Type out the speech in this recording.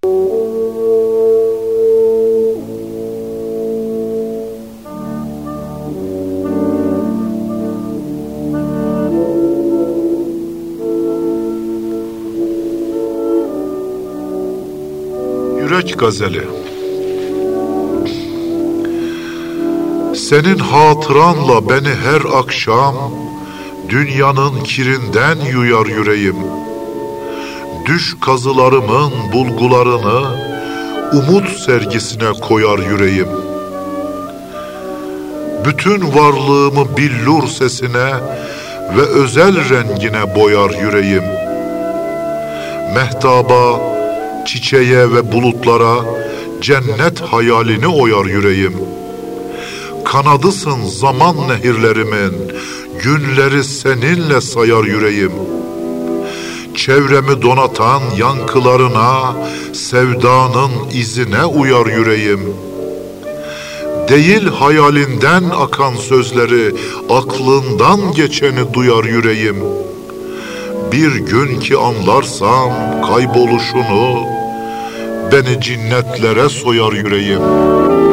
Yürek Gazeli. Senin hatıranla beni her akşam dünyanın kirinden yuyar yüreğim. Düş kazılarımın bulgularını umut sergisine koyar yüreğim. Bütün varlığımı billur sesine ve özel rengine boyar yüreğim. Mehtaba, çiçeğe ve bulutlara cennet hayalini oyar yüreğim. Kanadısın zaman nehirlerimin, günleri seninle sayar yüreğim. Çevremi donatan yankılarına, sevdanın izine uyar yüreğim. Değil hayalinden akan sözleri, aklından geçeni duyar yüreğim. Bir gün ki anlarsam kayboluşunu, beni cinnetlere soyar yüreğim.